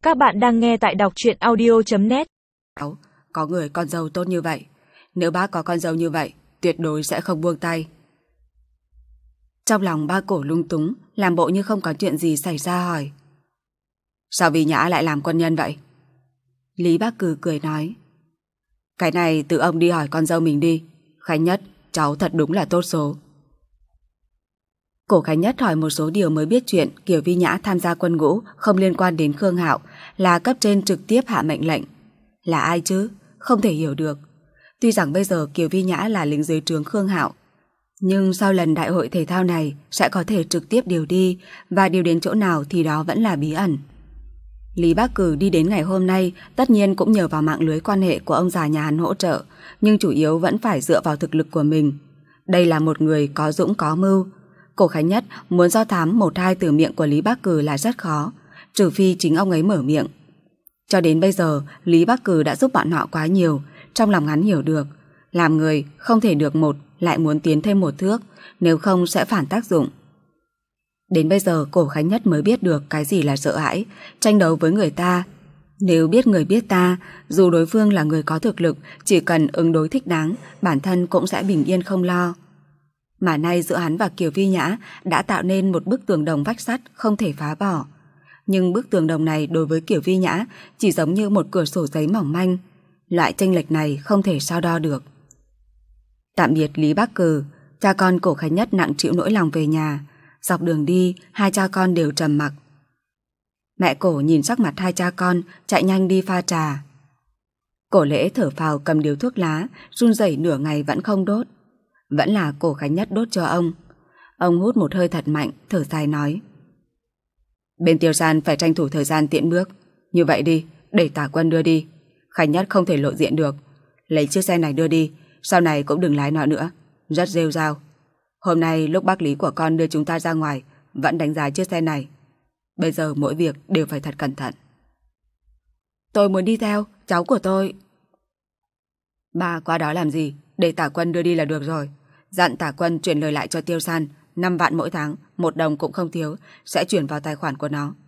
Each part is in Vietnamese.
Các bạn đang nghe tại đọc truyện audio.net. Có người con dâu tốt như vậy. Nếu bác có con dâu như vậy, tuyệt đối sẽ không buông tay. Trong lòng ba Cổ lung túng, làm bộ như không có chuyện gì xảy ra hỏi: Sao Vi Nhã lại làm quân nhân vậy? Lý Bác Cừ cười nói: Cái này tự ông đi hỏi con dâu mình đi. Khánh Nhất, cháu thật đúng là tốt số. Cổ Khánh Nhất hỏi một số điều mới biết chuyện Kiều Vi Nhã tham gia quân ngũ không liên quan đến Khương Hạo, là cấp trên trực tiếp hạ mệnh lệnh. Là ai chứ? Không thể hiểu được. Tuy rằng bây giờ Kiều Vi Nhã là lính dưới trướng Khương Hạo, nhưng sau lần đại hội thể thao này sẽ có thể trực tiếp điều đi, và điều đến chỗ nào thì đó vẫn là bí ẩn. Lý Bác Cừ đi đến ngày hôm nay tất nhiên cũng nhờ vào mạng lưới quan hệ của ông già nhà hắn hỗ trợ, nhưng chủ yếu vẫn phải dựa vào thực lực của mình. Đây là một người có dũng có mưu. Cổ Khánh Nhất muốn do thám một hai từ miệng của Lý Bác Cừ là rất khó, trừ phi chính ông ấy mở miệng. Cho đến bây giờ, Lý Bác Cừ đã giúp bọn họ quá nhiều, trong lòng hắn hiểu được, làm người không thể được một lại muốn tiến thêm một thước, nếu không sẽ phản tác dụng. Đến bây giờ Cổ Khánh Nhất mới biết được cái gì là sợ hãi, tranh đấu với người ta. Nếu biết người biết ta, dù đối phương là người có thực lực, chỉ cần ứng đối thích đáng, bản thân cũng sẽ bình yên không lo. Mà nay giữa hắn và Kiều Vi Nhã đã tạo nên một bức tường đồng vách sắt không thể phá bỏ. Nhưng bức tường đồng này đối với Kiều Vi Nhã chỉ giống như một cửa sổ giấy mỏng manh. Loại chênh lệch này không thể so đo được. Tạm biệt Lý Bác Cừ, cha con Cổ Khánh Nhất nặng chịu nỗi lòng về nhà. Dọc đường đi, hai cha con đều trầm mặc. Mẹ Cổ nhìn sắc mặt hai cha con, chạy nhanh đi pha trà. Cổ Lễ thở phào cầm điếu thuốc lá, run rẩy nửa ngày vẫn không đốt. Vẫn là Cổ Khánh Nhất đốt cho ông. Ông hút một hơi thật mạnh, thở dài nói: Bên Tiêu San phải tranh thủ thời gian tiện bước. Như vậy đi, để Tả Quân đưa đi. Khánh Nhất không thể lộ diện được. Lấy chiếc xe này đưa đi, sau này cũng đừng lái nó nữa. Rất rêu rao. Hôm nay lúc bác Lý của con đưa chúng ta ra ngoài vẫn đánh giá chiếc xe này. Bây giờ mỗi việc đều phải thật cẩn thận. Tôi muốn đi theo, cháu của tôi. Ba qua đó làm gì? Để Tả Quân đưa đi là được rồi. Dặn Tả Quân chuyển lời lại cho Tiêu San 5 vạn mỗi tháng, 1 đồng cũng không thiếu, sẽ chuyển vào tài khoản của nó.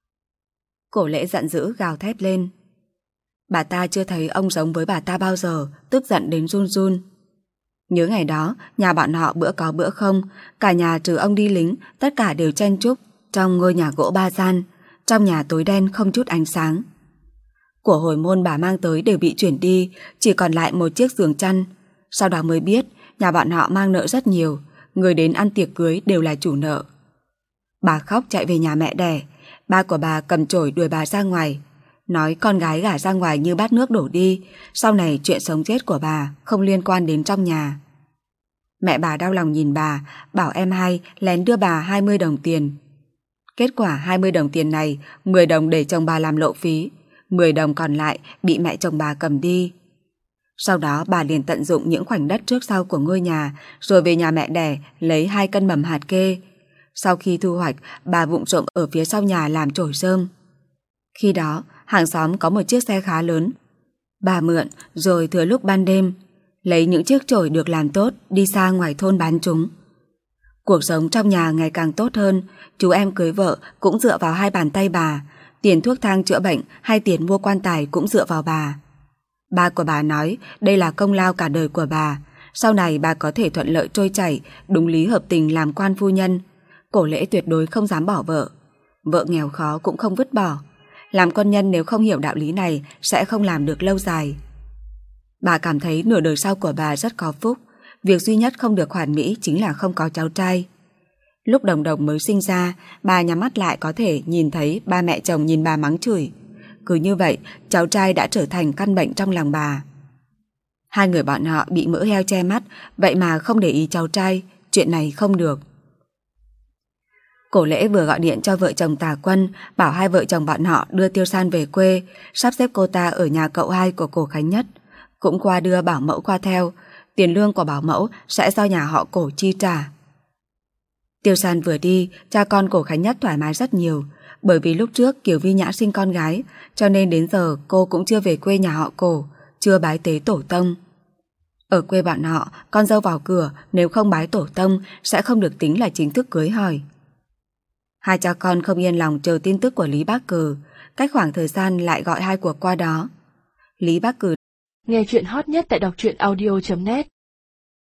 Cổ Lễ giận dữ gào thét lên. Bà ta chưa thấy ông giống với bà ta bao giờ, tức giận đến run run. Nhớ ngày đó, nhà bọn họ bữa có bữa không, cả nhà trừ ông đi lính, tất cả đều chen chúc trong ngôi nhà gỗ 3 gian, trong nhà tối đen không chút ánh sáng. Của hồi môn bà mang tới đều bị chuyển đi, chỉ còn lại một chiếc giường chăn. Sau đó mới biết, nhà bọn họ mang nợ rất nhiều, người đến ăn tiệc cưới đều là chủ nợ. Bà khóc chạy về nhà mẹ đẻ, ba của bà cầm chổi đuổi bà ra ngoài, nói con gái gả ra ngoài như bát nước đổ đi, sau này chuyện sống chết của bà không liên quan đến trong nhà. Mẹ bà đau lòng nhìn bà, bảo em hai lén đưa bà 20 đồng tiền. Kết quả 20 đồng tiền này, 10 đồng để chồng bà làm lộ phí, 10 đồng còn lại bị mẹ chồng bà cầm đi. Sau đó bà liền tận dụng những khoảnh đất trước sau của ngôi nhà, rồi về nhà mẹ đẻ lấy 2 cân mầm hạt kê. Sau khi thu hoạch, bà vụng trộm ở phía sau nhà làm chổi rơm. Khi đó, hàng xóm có một chiếc xe khá lớn. Bà mượn, rồi thừa lúc ban đêm, lấy những chiếc chổi được làm tốt đi xa ngoài thôn bán chúng. Cuộc sống trong nhà ngày càng tốt hơn, chú em cưới vợ cũng dựa vào 2 bàn tay bà, tiền thuốc thang chữa bệnh hay tiền mua quan tài cũng dựa vào bà. Ba của bà nói đây là công lao cả đời của bà, sau này bà có thể thuận lợi trôi chảy, đúng lý hợp tình làm quan phu nhân. Cổ Lễ tuyệt đối không dám bỏ vợ. Vợ nghèo khó cũng không vứt bỏ. Làm quân nhân nếu không hiểu đạo lý này sẽ không làm được lâu dài. Bà cảm thấy nửa đời sau của bà rất có phúc. Việc duy nhất không được hoàn mỹ chính là không có cháu trai. Lúc Đồng Đồng mới sinh ra, bà nhắm mắt lại có thể nhìn thấy ba mẹ chồng nhìn bà mắng chửi. Cứ như vậy, cháu trai đã trở thành căn bệnh trong lòng bà. Hai người bọn họ bị mỡ heo che mắt, vậy mà không để ý cháu trai, chuyện này không được. Cổ Lễ vừa gọi điện cho vợ chồng Tả Quân, bảo hai vợ chồng bọn họ đưa Tiêu San về quê, sắp xếp cô ta ở nhà cậu hai của Cổ Khánh Nhất, cũng qua đưa bảo mẫu qua theo. Tiền lương của bảo mẫu sẽ do nhà họ Cổ chi trả. Tiêu San vừa đi, cha con Cổ Khánh Nhất thoải mái rất nhiều, bởi vì lúc trước Kiều Vi Nhã sinh con gái, cho nên đến giờ cô cũng chưa về quê nhà họ Cổ, chưa bái tế tổ tông. Ở quê bọn họ, con dâu vào cửa nếu không bái tổ tông sẽ không được tính là chính thức cưới hỏi. Hai cha con không yên lòng chờ tin tức của Lý Bác Cừ. cách khoảng thời gian lại gọi hai cuộc qua đó. Lý Bắc Cử. Nghe chuyện hot nhất tại đọc truyện audio.net